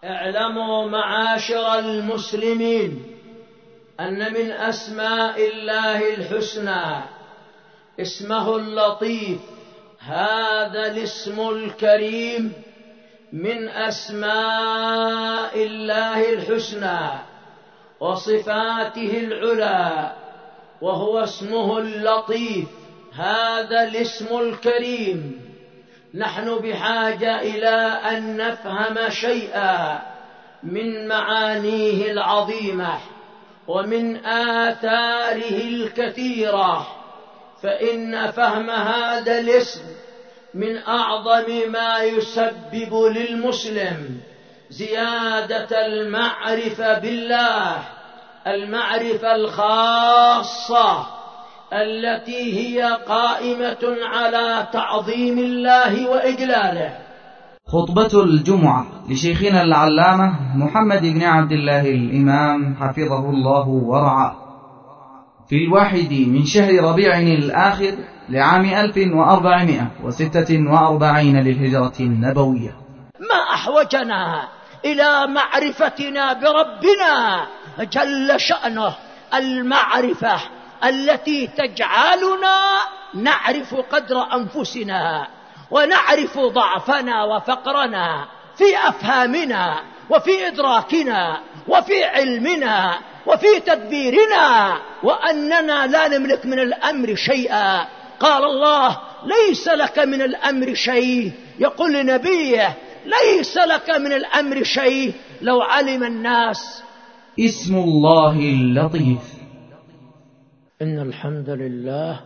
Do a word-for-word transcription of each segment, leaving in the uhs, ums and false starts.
اعلموا معاشر المسلمين أن من أسماء الله الحسنى اسمه اللطيف. هذا الاسم الكريم من أسماء الله الحسنى وصفاته العلى، وهو اسمه اللطيف. هذا الاسم الكريم نحن بحاجة إلى أن نفهم شيئا من معانيه العظيمة ومن آثاره الكثيرة، فإن فهم هذا الاسم من أعظم ما يسبب للمسلم زيادة المعرفة بالله، المعرفة الخاصة التي هي قائمة على تعظيم الله وإجلاله. خطبة الجمعة لشيخنا العلامة محمد بن عبد الله الإمام حفظه الله ورعاه في الواحد من شهر ربيع الآخر لعام ألف وأربعمائة وستة وأربعين للهجرة النبوية. ما أحوجنا إلى معرفتنا بربنا جل شأنه، المعرفة التي تجعلنا نعرف قدر أنفسنا ونعرف ضعفنا وفقرنا في أفهامنا وفي إدراكنا وفي علمنا وفي تدبيرنا، وأننا لا نملك من الأمر شيئا. قال الله: ليس لك من الأمر شيء. يقول لنبيه: ليس لك من الأمر شيء. لو علم الناس. اسم الله اللطيف. إن الحمد لله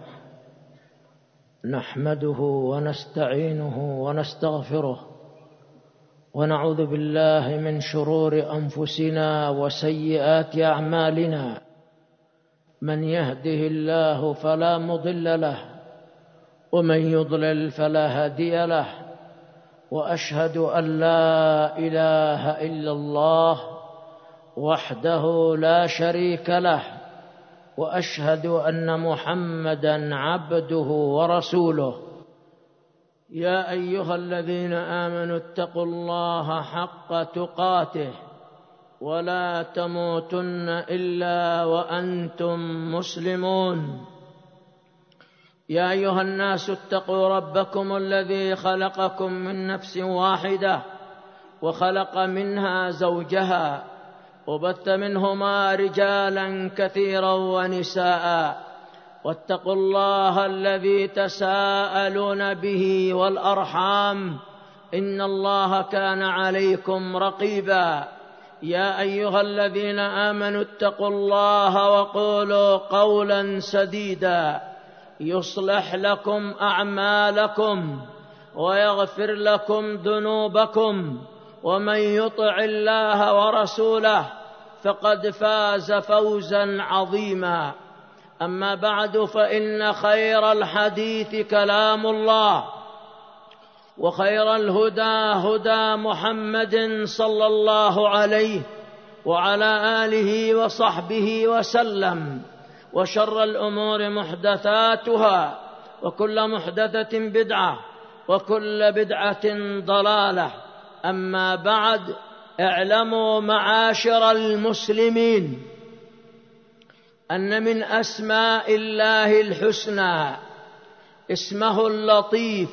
نحمده ونستعينه ونستغفره ونعوذ بالله من شرور أنفسنا وسيئات أعمالنا. من يهده الله فلا مضل له ومن يضلل فلا هادي له، وأشهد أن لا إله إلا الله وحده لا شريك له، وأشهد أن محمدًا عبده ورسوله. يا أيها الذين آمنوا اتقوا الله حق تقاته ولا تموتن إلا وأنتم مسلمون. يا أيها الناس اتقوا ربكم الذي خلقكم من نفس واحدة وخلق منها زوجها وبث منهما رجالا كثيرا ونساء، واتقوا الله الذي تساءلون به والأرحام إن الله كان عليكم رقيبا. يا أيها الذين آمنوا اتقوا الله وقولوا قولا سديدا يصلح لكم أعمالكم ويغفر لكم ذنوبكم، ومن يطع الله ورسوله فقد فاز فوزا عظيما. أما بعد، فإن خير الحديث كلام الله، وخير الهدى هدى محمد صلى الله عليه وعلى آله وصحبه وسلم، وشر الأمور محدثاتها، وكل محدثة بدعة، وكل بدعة ضلالة. أما بعد، اعلموا معاشر المسلمين أن من أسماء الله الحسنى اسمه اللطيف.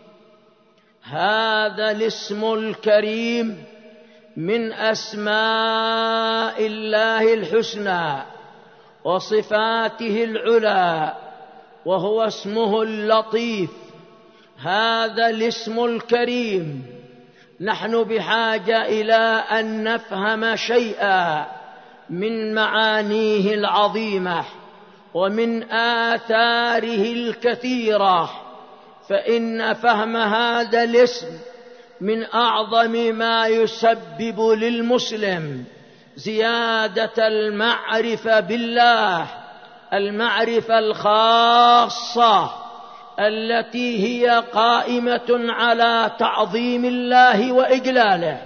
هذا الاسم الكريم من أسماء الله الحسنى وصفاته العلى، وهو اسمه اللطيف. هذا الاسم الكريم نحن بحاجة إلى أن نفهم شيئا من معانيه العظيمة ومن آثاره الكثيرة، فإن فهم هذا الاسم من أعظم ما يسبب للمسلم زيادة المعرفة بالله، المعرفة الخاصة التي هي قائمة على تعظيم الله وإجلاله.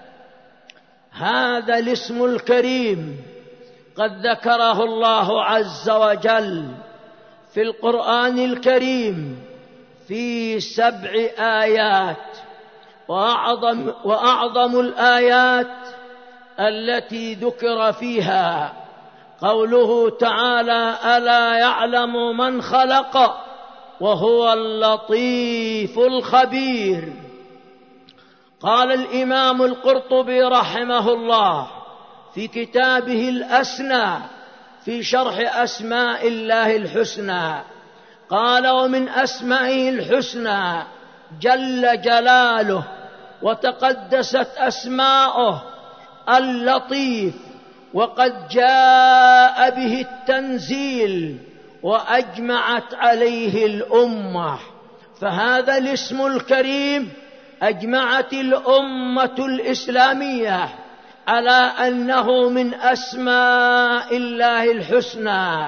هذا الاسم الكريم قد ذكره الله عز وجل في القرآن الكريم في سبع آيات. وأعظم, وأعظم الآيات التي ذكر فيها قوله تعالى: ألا يعلم من خلق وهو اللطيف الخبير. قال الإمام القرطبي رحمه الله في كتابه الأسنى في شرح أسماء الله الحسنى، قال: ومن أسمائه الحسنى جل جلاله وتقدست أسماؤه اللطيف، وقد جاء به التنزيل وأجمعت عليه الأمة. فهذا الاسم الكريم أجمعت الأمة الإسلامية على أنه من أسماء الله الحسنى.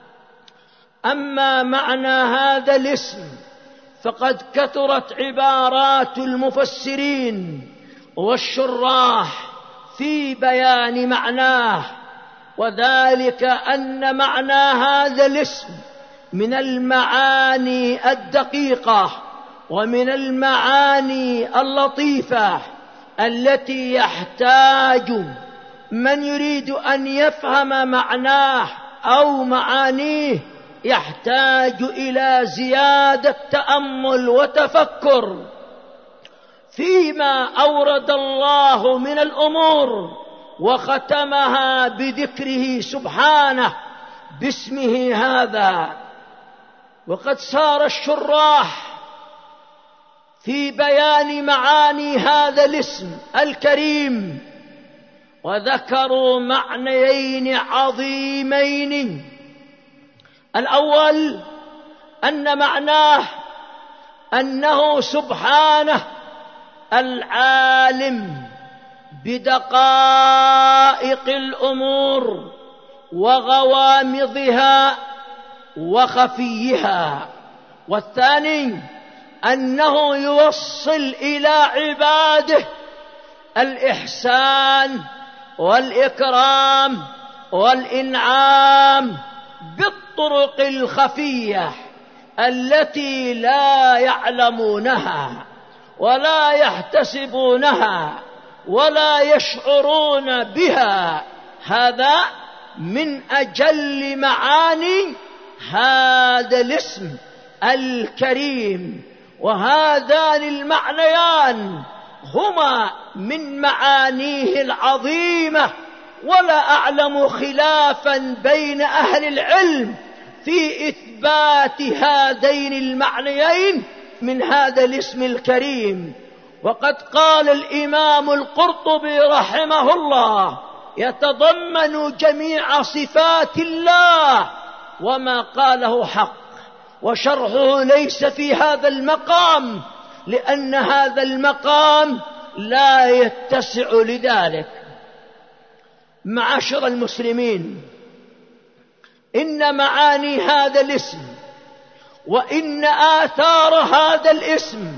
أما معنى هذا الاسم فقد كثرت عبارات المفسرين والشراح في بيان معناه، وذلك أن معنى هذا الاسم من المعاني الدقيقة ومن المعاني اللطيفة التي يحتاج من يريد أن يفهم معناه أو معانيه يحتاج إلى زيادة تأمل وتفكر فيما أورد الله من الأمور، وختمها بذكره سبحانه باسمه هذا. وقد سار الشراح في بيان معاني هذا الاسم الكريم وذكروا معنيين عظيمين. الأول أن معناه أنه سبحانه العالم بدقائق الأمور وغوامضها وخفيها. والثاني أنه يوصل إلى عباده الإحسان والإكرام والإنعام بالطرق الخفية التي لا يعلمونها ولا يحتسبونها ولا يشعرون بها. هذا من أجل معاني هذا الاسم الكريم، وهذان المعنيان هما من معانيه العظيمة، ولا أعلم خلافا بين أهل العلم في إثبات هذين المعنيين من هذا الاسم الكريم. وقد قال الإمام القرطبي رحمه الله: يتضمن جميع صفات الله، وما قاله حق، وشرحه ليس في هذا المقام، لأن هذا المقام لا يتسع لذلك. معاشر المسلمين، إن معاني هذا الاسم وإن آثار هذا الاسم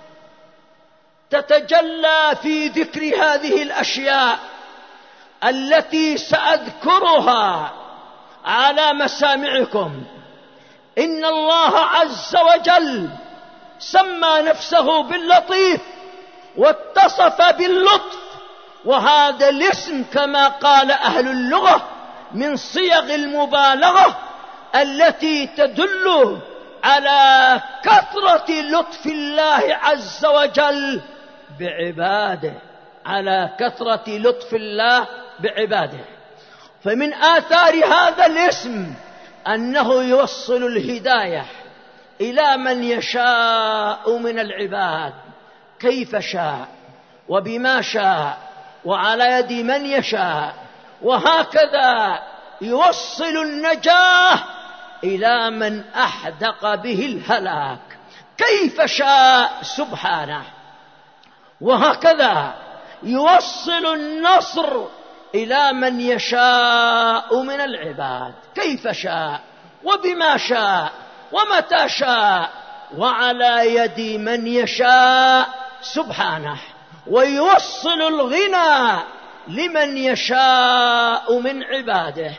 تتجلى في ذكر هذه الأشياء التي سأذكرها على مسامعكم. إن الله عز وجل سمى نفسه باللطيف واتصف باللطف، وهذا الاسم كما قال أهل اللغة من صيغ المبالغة التي تدل على كثرة لطف الله عز وجل بعباده، على كثرة لطف الله بعباده. فمن آثار هذا الاسم أنه يوصل الهداية إلى من يشاء من العباد كيف شاء وبما شاء وعلى يد من يشاء، وهكذا يوصل النجاة إلى من أحدق به الهلاك كيف شاء سبحانه، وهكذا يوصل النصر إلى من يشاء من العباد كيف شاء وبما شاء ومتى شاء وعلى يد من يشاء سبحانه، ويوصل الغنى لمن يشاء من عباده،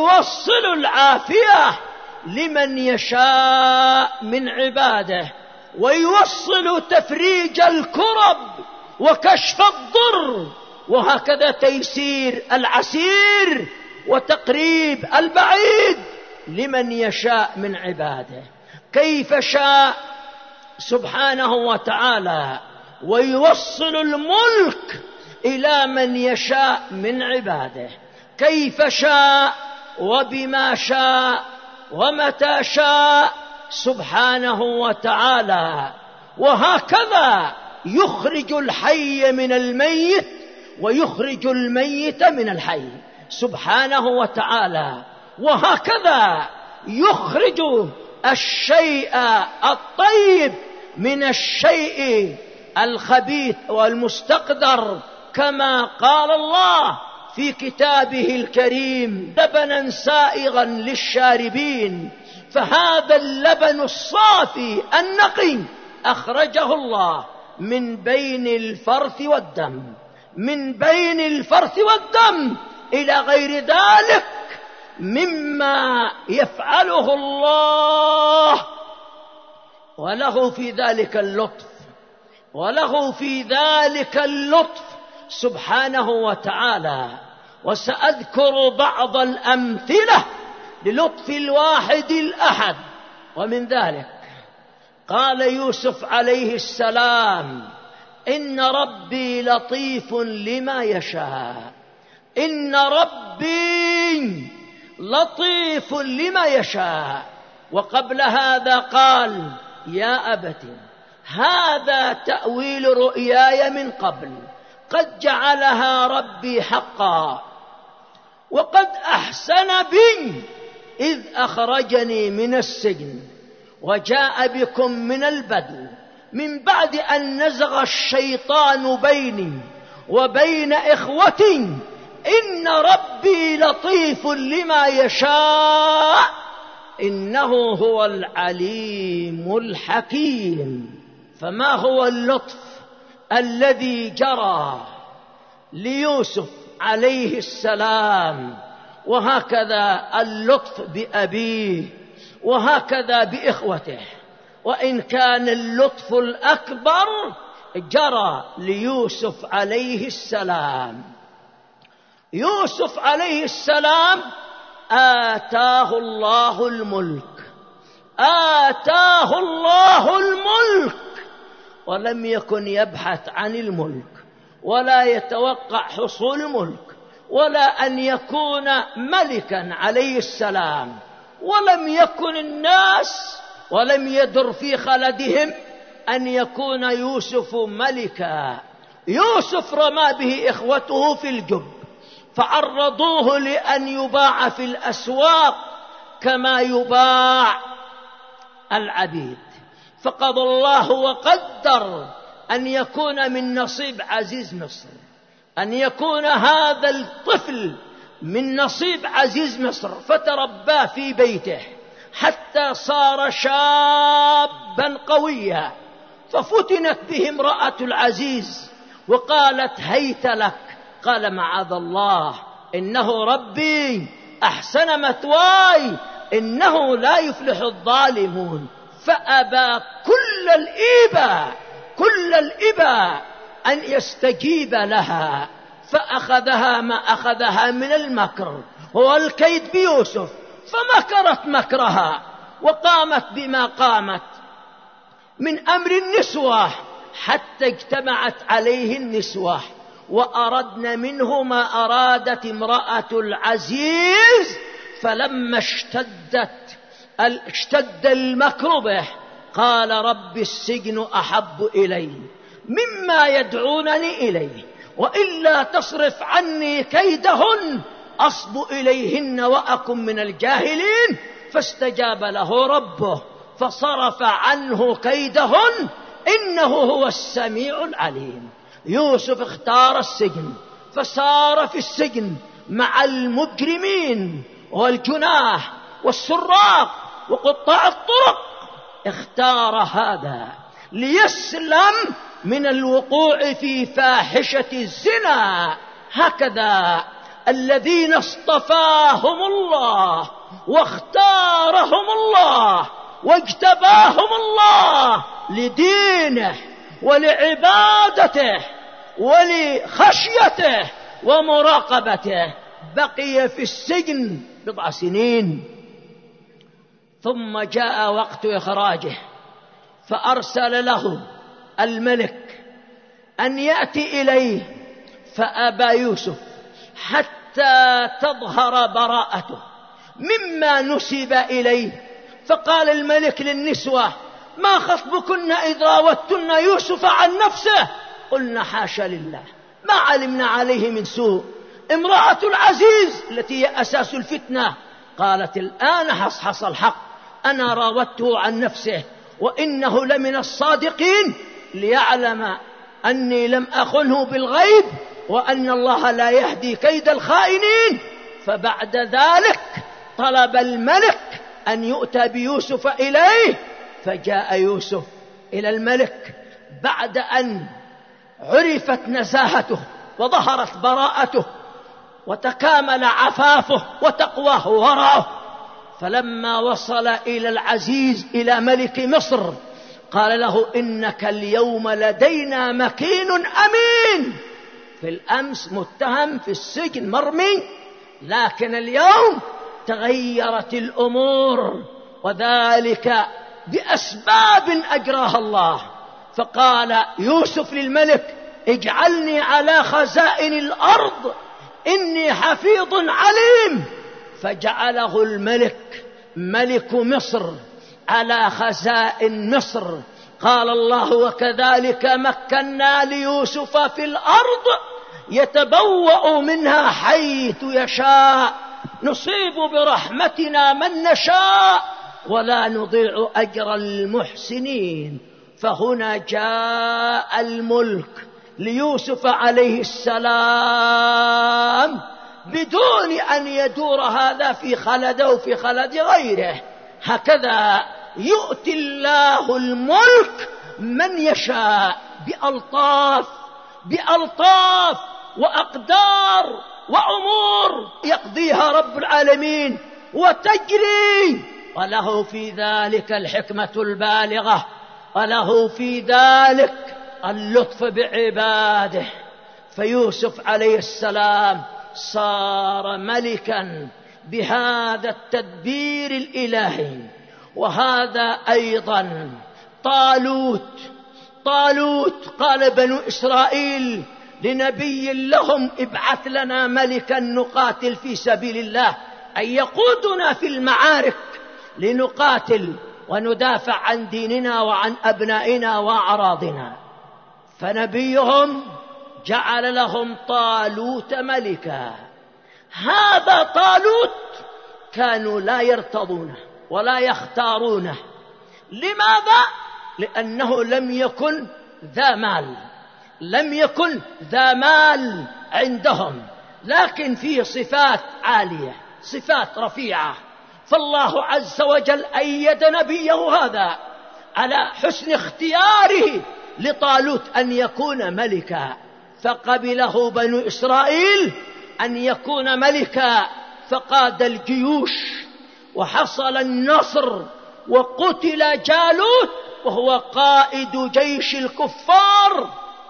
ويوصل العافية لمن يشاء من عباده، ويوصل تفريج الكرب وكشف الضر، وهكذا تيسير العسير وتقريب البعيد لمن يشاء من عباده كيف شاء سبحانه وتعالى، ويوصل الملك إلى من يشاء من عباده كيف شاء وبما شاء ومتى شاء سبحانه وتعالى. وهكذا يخرج الحي من الميت ويخرج الميت من الحي سبحانه وتعالى، وهكذا يخرج الشيء الطيب من الشيء الخبيث والمستقدر، كما قال الله في كتابه الكريم: لبنا سائغا للشاربين. فهذا اللبن الصافي النقي أخرجه الله من بين الفرث والدم، من بين الفرث والدم إلى غير ذلك مما يفعله الله، وله في ذلك اللطف، وله في ذلك اللطف سبحانه وتعالى. وسأذكر بعض الأمثلة للطف الواحد الأحد. ومن ذلك قال يوسف عليه السلام: إن ربي لطيف لما يشاء، إن ربي لطيف لما يشاء. وقبل هذا قال: يا أبت هذا تأويل رؤياي من قبل قد جعلها ربي حقا، وقد أحسن بي إذ أخرجني من السجن وجاء بكم من البدو من بعد أن نزغ الشيطان بيني وبين إخوتي، إن ربي لطيف لما يشاء إنه هو العليم الحكيم. فما هو اللطف الذي جرى ليوسف عليه السلام، وهكذا اللطف بأبيه، وهكذا بإخوته. وإن كان اللطف الأكبر جرى ليوسف عليه السلام. يوسف عليه السلام آتاه الله الملك، آتاه الله الملك، ولم يكن يبحث عن الملك ولا يتوقع حصول الملك ولا أن يكون ملكا عليه السلام. ولم يكن الناس ولم يدر في خلدهم أن يكون يوسف ملكا. يوسف رمى به إخوته في الجب فعرضوه لأن يباع في الأسواق كما يباع العبيد، فقضى الله وقدر أن يكون من نصيب عزيز مصر، أن يكون هذا الطفل من نصيب عزيز مصر، فتربى في بيته حتى صار شابا قويا. ففتنت به امرأة العزيز وقالت: هيت لك. قال: معاذ الله، إنه ربي أحسن مثواي، إنه لا يفلح الظالمون. فأبى كل الإباء كل الإباء أن يستجيب لها، فأخذها ما أخذها من المكر هو الكيد بيوسف، فمكرت مكرها وقامت بما قامت من أمر النسوة حتى اجتمعت عليه النسوة وأردن منه ما أرادت امرأة العزيز. فلما اشتدت اشتد المكر به قال: رب السجن أحب إلي مما يدعونني إليه، وإلا تصرف عني كيدهن أصب إليهن وأكن من الجاهلين. فاستجاب له ربه فصرف عنه كيدهن إنه هو السميع العليم. يوسف اختار السجن فصار في السجن مع المجرمين والجناه والسراق وقطاع الطرق، اختار هذا ليسلم من الوقوع في فاحشة الزنا. هكذا الذين اصطفاهم الله واختارهم الله واجتباهم الله لدينه ولعبادته ولخشيته ومراقبته. بقي في السجن بضع سنين، ثم جاء وقت إخراجه، فأرسل له الملك أن يأتي إليه، فأبى يوسف حتى تظهر براءته مما نسب إليه. فقال الملك للنسوة: ما خطبكن إذ راوتن يوسف عن نفسه؟ قلنا: حاشا لله، ما علمنا عليه من سوء، امرأة العزيز التي هي أساس الفتنة. قالت: الآن حصحص الحق، أنا راودته عن نفسه وإنه لمن الصادقين، ليعلم أني لم أخنه بالغيب وأن الله لا يهدي كيد الخائنين. فبعد ذلك طلب الملك أن يؤتى بيوسف إليه، فجاء يوسف إلى الملك بعد أن عرفت نزاهته وظهرت براءته وتكامل عفافه وتقواه ورعه. فلما وصل إلى العزيز إلى ملك مصر قال له: إنك اليوم لدينا مكين أمين. في الأمس متهم في السجن مرمي، لكن اليوم تغيرت الأمور، وذلك بأسباب أجراها الله. فقال يوسف للملك: اجعلني على خزائن الأرض إني حفيظ عليم. فجعله الملك ملك مصر على خزائن مصر. قال الله: وكذلك مكنا ليوسف في الأرض يتبوأ منها حيث يشاء، نصيب برحمتنا من نشاء ولا نضيع أجر المحسنين. فهنا جاء الملك ليوسف عليه السلام بدون أن يدور هذا في خلده وفي خلد غيره. هكذا يؤتي الله الملك من يشاء بألطاف بألطاف وأقدار وأمور يقضيها رب العالمين وتجري، وله في ذلك الحكمة البالغة، وله في ذلك اللطف بعباده. فيوسف عليه السلام صار ملكا بهذا التدبير الإلهي. وهذا أيضا طالوت طالوت قال بنو إسرائيل لنبي لهم: ابعث لنا ملكا نقاتل في سبيل الله، أن يقودنا في المعارك لنقاتل وندافع عن ديننا وعن أبنائنا وأعراضنا. فنبيهم جعل لهم طالوت ملكا. هذا طالوت كانوا لا يرتضونه ولا يختارونه. لماذا؟ لأنه لم يكن ذا مال لم يكن ذا مال عندهم، لكن فيه صفات عالية، صفات رفيعة. فالله عز وجل أيد نبيه هذا على حسن اختياره لطالوت أن يكون ملكا، فقبله بنو إسرائيل أن يكون ملكا، فقاد الجيوش وحصل النصر وقتل جالوت وهو قائد جيش الكفار.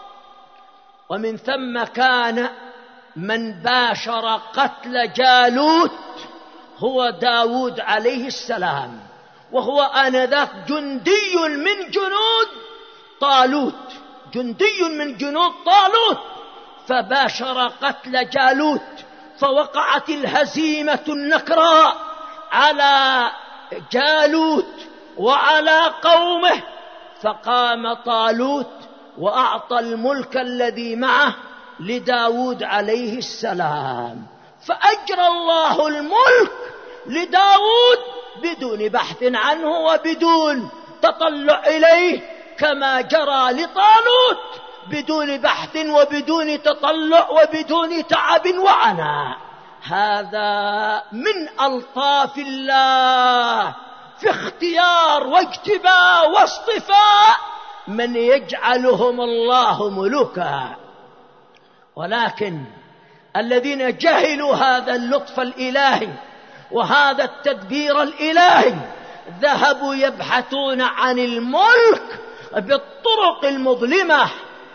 ومن ثم كان من باشر قتل جالوت هو داود عليه السلام، وهو آنذاك جندي من جنود طالوت جندي من جنود طالوت فباشر قتل جالوت، فوقعت الهزيمة النكراء على جالوت وعلى قومه. فقام طالوت وأعطى الملك الذي معه لداود عليه السلام، فأجرى الله الملك لداود بدون بحث عنه وبدون تطلع إليه، كما جرى لطالوت بدون بحث وبدون تطلع وبدون تعب وعناء. هذا من ألطاف الله في اختيار واجتباء واصطفاء من يجعلهم الله ملوكا. ولكن الذين جهلوا هذا اللطف الإلهي وهذا التدبير الإلهي ذهبوا يبحثون عن الملك بالطرق المظلمة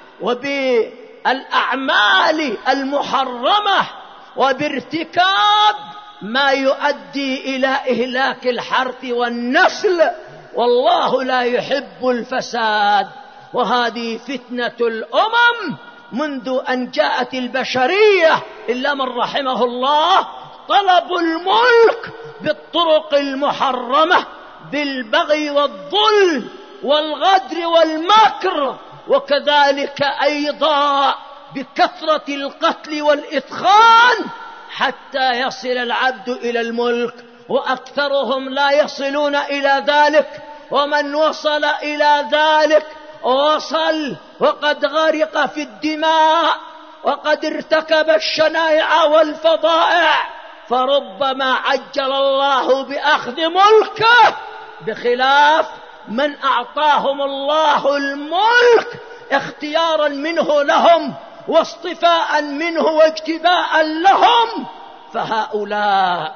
وبالأعمال المحرمة وبارتكاب ما يؤدي إلى إهلاك الحرث والنسل، والله لا يحب الفساد. وهذه فتنة الأمم منذ أن جاءت البشرية إلا من رحمه الله، طلب الملك بالطرق المحرمة، بالبغي والظلم والغدر والمكر، وكذلك أيضا بكثرة القتل والإثخان حتى يصل العبد إلى الملك، وأكثرهم لا يصلون إلى ذلك، ومن وصل إلى ذلك وصل وقد غرق في الدماء وقد ارتكب الشنائع والفظائع، فربما عجل الله بأخذ ملكه، بخلاف من أعطاهم الله الملك اختيارا منه لهم واصطفاء منه واجتباء لهم، فهؤلاء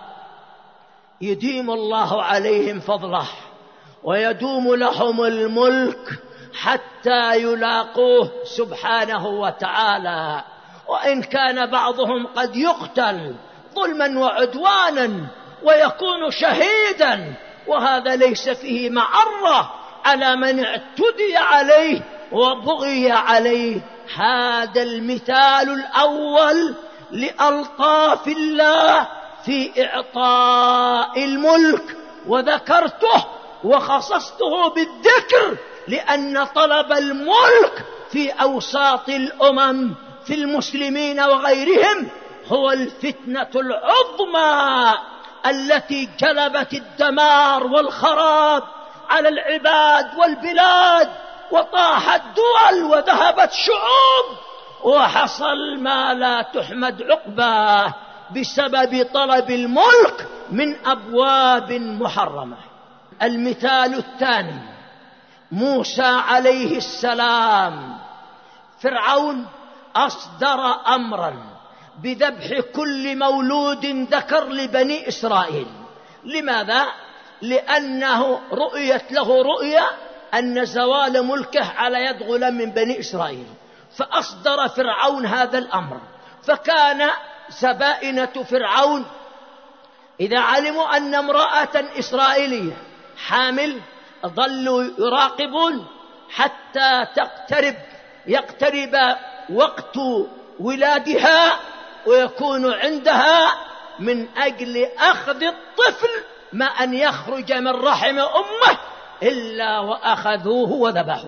يديم الله عليهم فضله ويدوم لهم الملك حتى يلاقوه سبحانه وتعالى. وإن كان بعضهم قد يقتل ظلما وعدوانا ويكون شهيدا، وهذا ليس فيه معرة على من اعتدي عليه وبغي عليه. هذا المثال الأول لألطاف الله في إعطاء الملك، وذكرته وخصصته بالذكر لأن طلب الملك في أوساط الأمم في المسلمين وغيرهم هو الفتنة العظمى التي جلبت الدمار والخراب على العباد والبلاد، وطاحت دول وذهبت شعوب، وحصل ما لا تحمد عقباه بسبب طلب الملك من أبواب محرمة. المثال الثاني موسى عليه السلام. فرعون أصدر أمرا بذبح كل مولود ذكر لبني إسرائيل. لماذا؟ لأنه رؤيت له رؤيا أن زوال ملكه على يد غلام من بني إسرائيل، فأصدر فرعون هذا الأمر. فكان سبائنة فرعون إذا علموا أن امرأة إسرائيلية حامل ظلوا يراقبون حتى تقترب يقترب وقت ولادها ويكون عندها من أجل أخذ الطفل ما أن يخرج من رحم أمه إلا وأخذوه وذبحوه.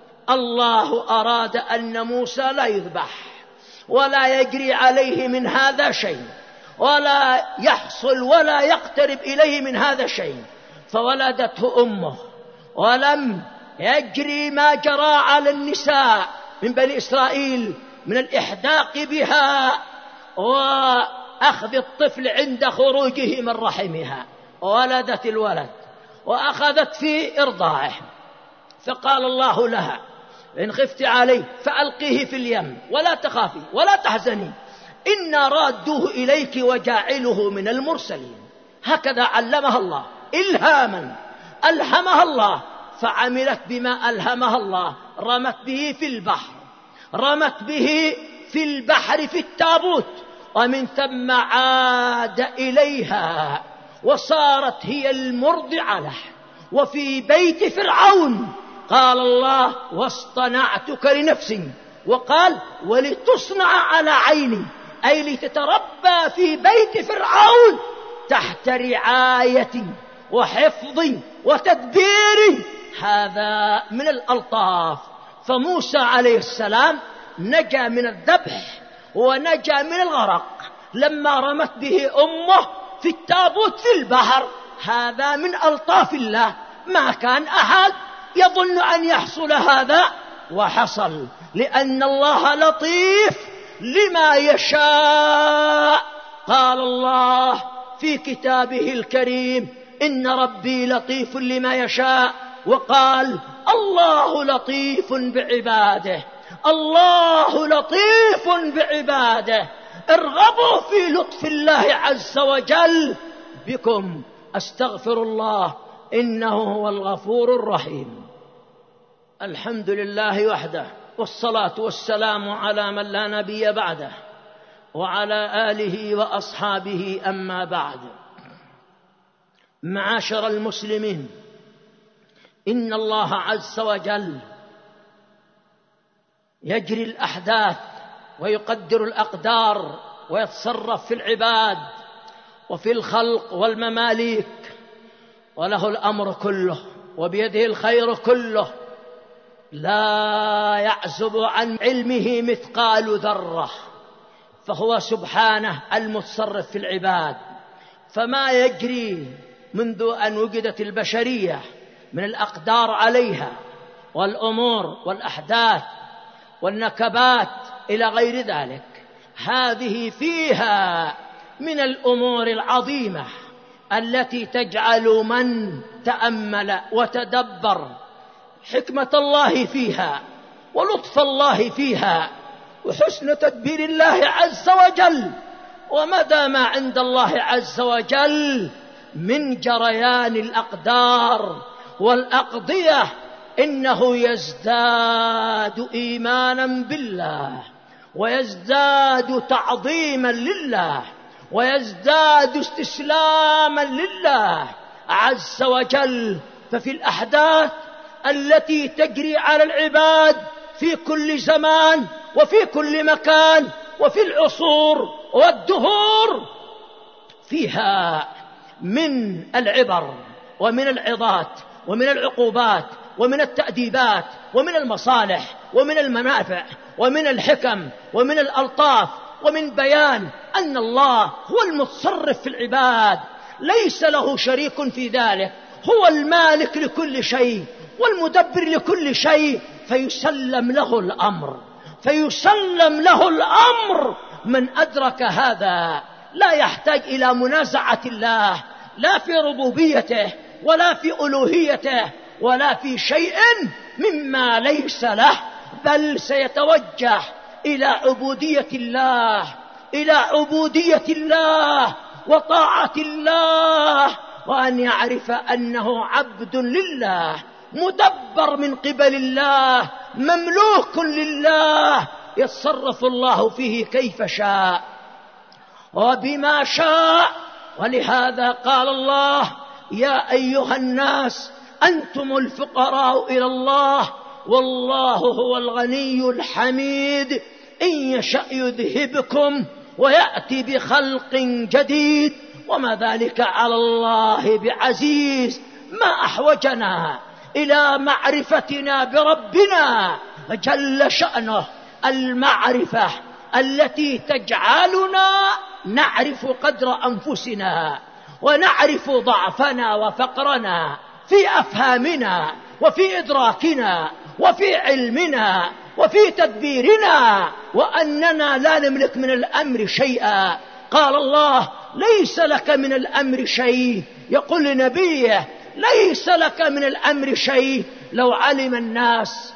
الله أراد أن موسى لا يذبح ولا يجري عليه من هذا شيء ولا يحصل ولا يقترب إليه من هذا شيء، فولدته أمه، ولم يجري ما جرى على النساء من بني إسرائيل من الإحداق بها وأخذ الطفل عند خروجه من رحمها. ولدت الولد وأخذت في إرضاعه، فقال الله لها: إن خفت عليه فألقيه في اليم ولا تخافي ولا تحزني إنا رادوه إليك وجاعله من المرسلين. هكذا علمها الله إلهاما، ألهمها الله فعملت بما ألهمها الله. رمت به في البحر، رمت به في البحر في التابوت، ومن ثم عاد إليها وصارت هي المرضعة له. وفي بيت فرعون قال الله: واصطنعتك لنفسي، وقال: ولتصنع على عيني، أي لتتربى في بيت فرعون تحت رعاية وحفظ وتدبير. هذا من الألطاف. فموسى عليه السلام نجا من الذبح ونجا من الغرق لما رمت به أمه في التابوت في البحر. هذا من ألطاف الله، ما كان أحد يظن أن يحصل هذا وحصل، لأن الله لطيف لما يشاء. قال الله في كتابه الكريم: إن ربي لطيف لما يشاء. وقال: الله لطيف بعباده، الله لطيف بعباده. ارغبوا في لطف الله عز وجل بكم. أستغفر الله إنه هو الغفور الرحيم. الحمد لله وحده، والصلاة والسلام على من لا نبي بعده، وعلى آله وأصحابه، أما بعد. معاشر المسلمين، إن الله عز وجل يجري الأحداث ويقدر الأقدار ويتصرف في العباد وفي الخلق والمماليك، وله الأمر كله وبيده الخير كله، لا يعزب عن علمه مثقال ذرة، فهو سبحانه المتصرف في العباد. فما يجري منذ أن وجدت البشرية من الأقدار عليها والأمور والأحداث والنكبات إلى غير ذلك، هذه فيها من الأمور العظيمة التي تجعل من تأمل وتدبر حكمة الله فيها ولطف الله فيها وحسن تدبير الله عز وجل ومدى ما عند الله عز وجل من جريان الأقدار والأقضية، إنه يزداد إيمانا بالله، ويزداد تعظيما لله، ويزداد استسلاما لله عز وجل. ففي الأحداث التي تجري على العباد في كل زمان وفي كل مكان وفي العصور والدهور، فيها من العبر ومن العظات ومن العقوبات ومن التأديبات ومن المصالح ومن المنافع ومن الحكم ومن الألطاف، ومن بيان أن الله هو المتصرف في العباد، ليس له شريك في ذلك، هو المالك لكل شيء والمدبر لكل شيء، فيسلم له الأمر فيسلم له الأمر. من أدرك هذا لا يحتاج إلى منازعة الله، لا في ربوبيته ولا في ألوهيته ولا في شيء مما ليس له، بل سيتوجه إلى عبودية الله إلى عبودية الله وطاعة الله، وأن يعرف أنه عبد لله مدبر من قبل الله مملوك لله، يتصرف الله فيه كيف شاء وبما شاء. ولهذا قال الله: يا أيها الناس أنتم الفقراء إلى الله والله هو الغني الحميد، إن يشأ يذهبكم ويأتي بخلق جديد وما ذلك على الله بعزيز. ما أحوجنا إلى معرفتنا بربنا جل شأنه، المعرفة التي تجعلنا نعرف قدر أنفسنا ونعرف ضعفنا وفقرنا في أفهامنا وفي إدراكنا وفي علمنا وفي تدبيرنا، وأننا لا نملك من الأمر شيئا. قال الله: ليس لك من الأمر شيء، يقول لنبيه: ليس لك من الأمر شيء. لو علم الناس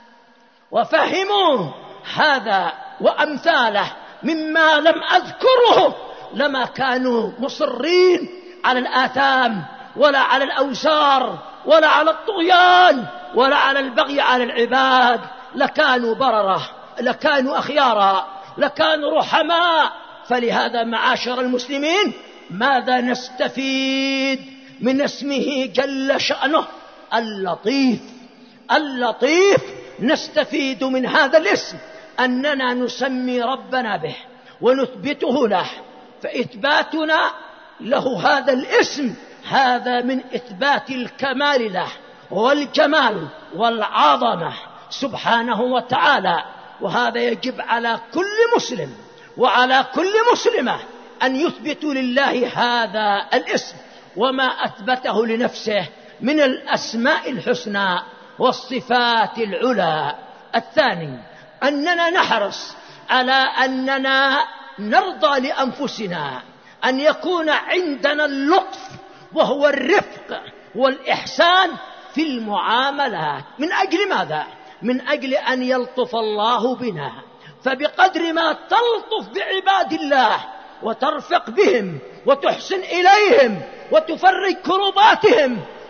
وفهموا هذا وأمثاله مما لم أذكره لما كانوا مصرين على الآثام ولا على الأوزار ولا على الطغيان ولا على البغي على العباد، لكانوا بررة، لكانوا أخيارا، لكانوا رحماء. فلهذا معاشر المسلمين، ماذا نستفيد من اسمه جل شأنه اللطيف؟ اللطيف نستفيد من هذا الاسم أننا نسمي ربنا به ونثبته له، فإثباتنا له هذا الاسم هذا من إثبات الكمال له والجمال والعظمة سبحانه وتعالى. وهذا يجب على كل مسلم وعلى كل مسلمة أن يثبتوا لله هذا الاسم وما أثبته لنفسه من الأسماء الحسنى والصفات العلى. الثاني أننا نحرص على أننا نرضى لأنفسنا أن يكون عندنا اللطف وهو الرفق والإحسان في المعاملات. من أجل ماذا؟ من أجل أن يلطف الله بنا، فبقدر ما تلطف بعباد الله وترفق بهم وتحسن إليهم وتفرج كرباتهم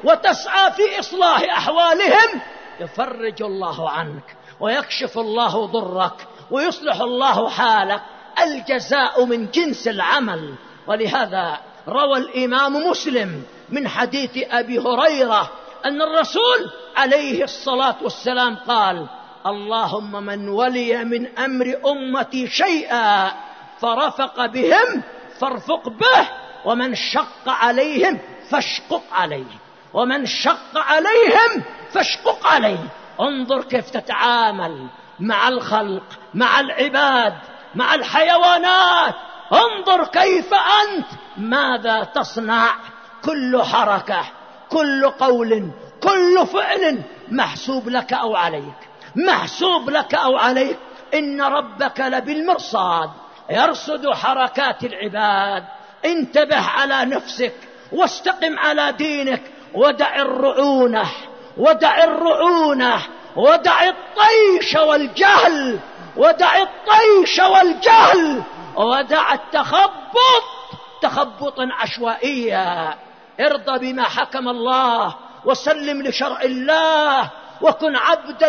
وتسعى في إصلاح أحوالهم يفرج الله عنك ويكشف الله ضرك ويصلح الله حالك. الجزاء من جنس العمل. ولهذا روى الإمام مسلم من حديث أبي هريرة أن الرسول عليه الصلاة والسلام قال: اللهم من ولي من أمر أمتي شيئا فرفق بهم فارفق به، ومن شق عليهم فاشقق عليه، ومن شق عليهم فاشقق عليه. انظر كيف تتعامل مع الخلق، مع العباد، مع الحيوانات. انظر كيف أنت ماذا تصنع. كل حركة، كل قول، كل فعل محسوب لك أو عليك، محسوب لك أو عليك. إن ربك لبالمرصاد يرصد حركات العباد. انتبه على نفسك واستقم على دينك، ودع الرعونة، ودع الرعونة، ودع الطيش والجهل، ودع الطيش والجهل، ودع التخبط تخبطا عشوائيا. ارضى بما حكم الله وسلم لشرع الله وكن عبدا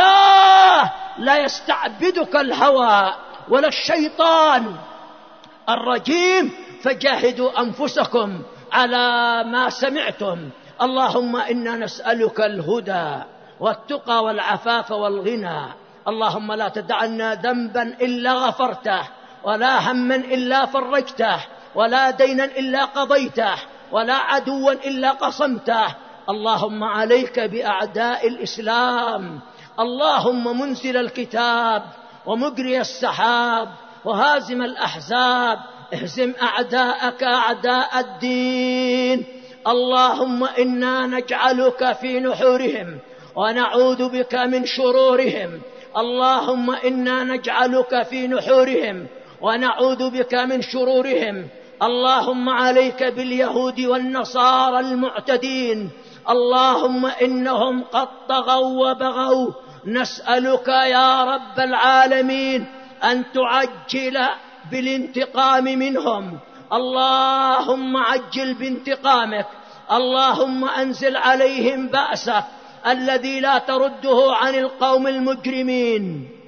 لله. لا يستعبدك الهوى ولا الشيطان الرجيم. فجاهدوا أنفسكم على ما سمعتم. اللهم إنا نسألك الهدى والتقى والعفاف والغنى. اللهم لا تدعنا ذنبا إلا غفرته، ولا هما إلا فرجته، ولا دينا إلا قضيته، ولا عدوا إلا قصمته. اللهم عليك بأعداء الإسلام. اللهم منزل الكتاب ومجري السحاب وهازم الأحزاب، اهزم أعداءك أعداء الدين. اللهم إنا نجعلك في نحورهم ونعوذ بك من شرورهم. اللهم إنا نجعلك في نحورهم ونعوذ بك من شرورهم. اللهم عليك باليهود والنصارى المعتدين. اللهم إنهم قد طغوا وبغوا. نسألك يا رب العالمين أن تعجل بالانتقام منهم. اللهم عجل بانتقامك. اللهم أنزل عليهم بأسك الذي لا ترده عن القوم المجرمين.